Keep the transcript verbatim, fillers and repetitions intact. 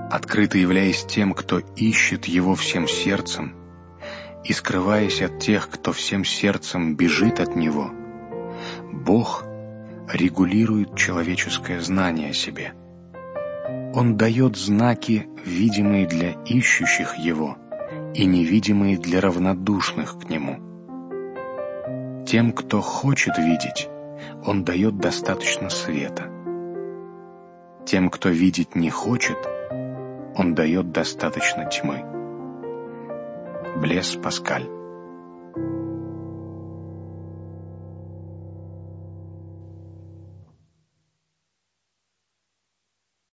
открыто являясь тем, кто ищет Его всем сердцем, и скрываясь от тех, кто всем сердцем бежит от Него, Бог регулирует человеческое знание о себе. Он дает знаки, видимые для ищущих Его и невидимые для равнодушных к Нему. Тем, кто хочет видеть, Он дает достаточно света. Тем, кто видеть не хочет, Он дает достаточно тьмы. Блез Паскаль.